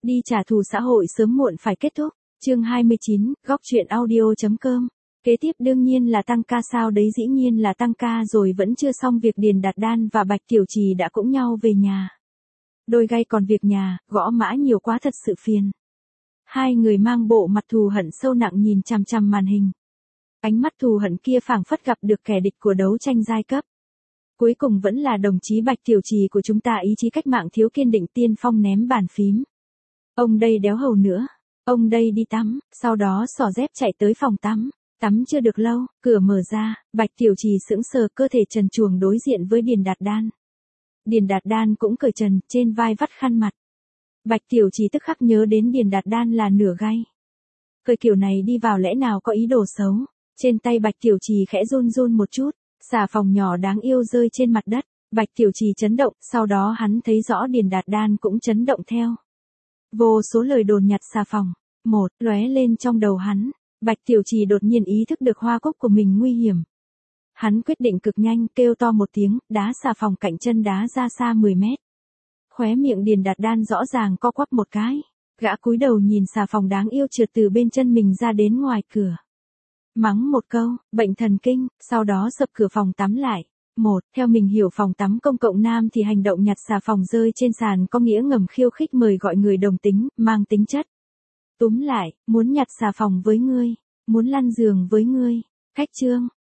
Đi trả thù xã hội sớm muộn phải kết thúc. Chương 29, góc truyện audio.com. Kế tiếp đương nhiên là tăng ca sao đấy, dĩ nhiên là tăng ca rồi, vẫn chưa xong việc Điền Đạt Đan và Bạch Tiểu Trì đã cũng nhau về nhà. Đôi gay còn việc nhà, gõ mã nhiều quá thật sự phiền. Hai người mang bộ mặt thù hận sâu nặng nhìn chằm chằm màn hình. Ánh mắt thù hận kia phảng phất gặp được kẻ địch của đấu tranh giai cấp. Cuối cùng vẫn là đồng chí Bạch Tiểu Trì của chúng ta, ý chí cách mạng thiếu kiên định tiên phong ném bàn phím. Ông đây đéo hầu nữa. Ông đây đi tắm, sau đó xỏ dép chạy tới phòng tắm. Tắm chưa được lâu, cửa mở ra, Bạch Tiểu Trì sững sờ, cơ thể trần truồng đối diện với Điền Đạt Đan. Điền Đạt Đan cũng cởi trần, trên vai vắt khăn mặt. Bạch Tiểu Trì tức khắc nhớ đến Điền Đạt Đan là nửa gay. Cởi kiểu này đi vào lẽ nào có ý đồ xấu. Trên tay Bạch Tiểu Trì khẽ run run một chút, xà phòng nhỏ đáng yêu rơi trên mặt đất. Bạch Tiểu Trì chấn động, sau đó hắn thấy rõ Điền Đạt Đan cũng chấn động theo. Vô số lời đồn nhặt xà phòng. Một lóe lên trong đầu hắn. Bạch Tiểu Trì đột nhiên ý thức được hoa cúc của mình nguy hiểm. Hắn quyết định cực nhanh, kêu to một tiếng, đá xà phòng cạnh chân đá ra xa 10 mét. Khóe miệng Điền Đạt Đan rõ ràng co quắp một cái. Gã cúi đầu nhìn xà phòng đáng yêu trượt từ bên chân mình ra đến ngoài cửa. Mắng một câu, bệnh thần kinh, sau đó sập cửa phòng tắm lại. Theo mình hiểu phòng tắm công cộng nam thì hành động nhặt xà phòng rơi trên sàn có nghĩa ngầm khiêu khích mời gọi người đồng tính, mang tính chất. Túm lại, muốn nhặt xà phòng với ngươi, muốn lăn giường với ngươi. Cách chương,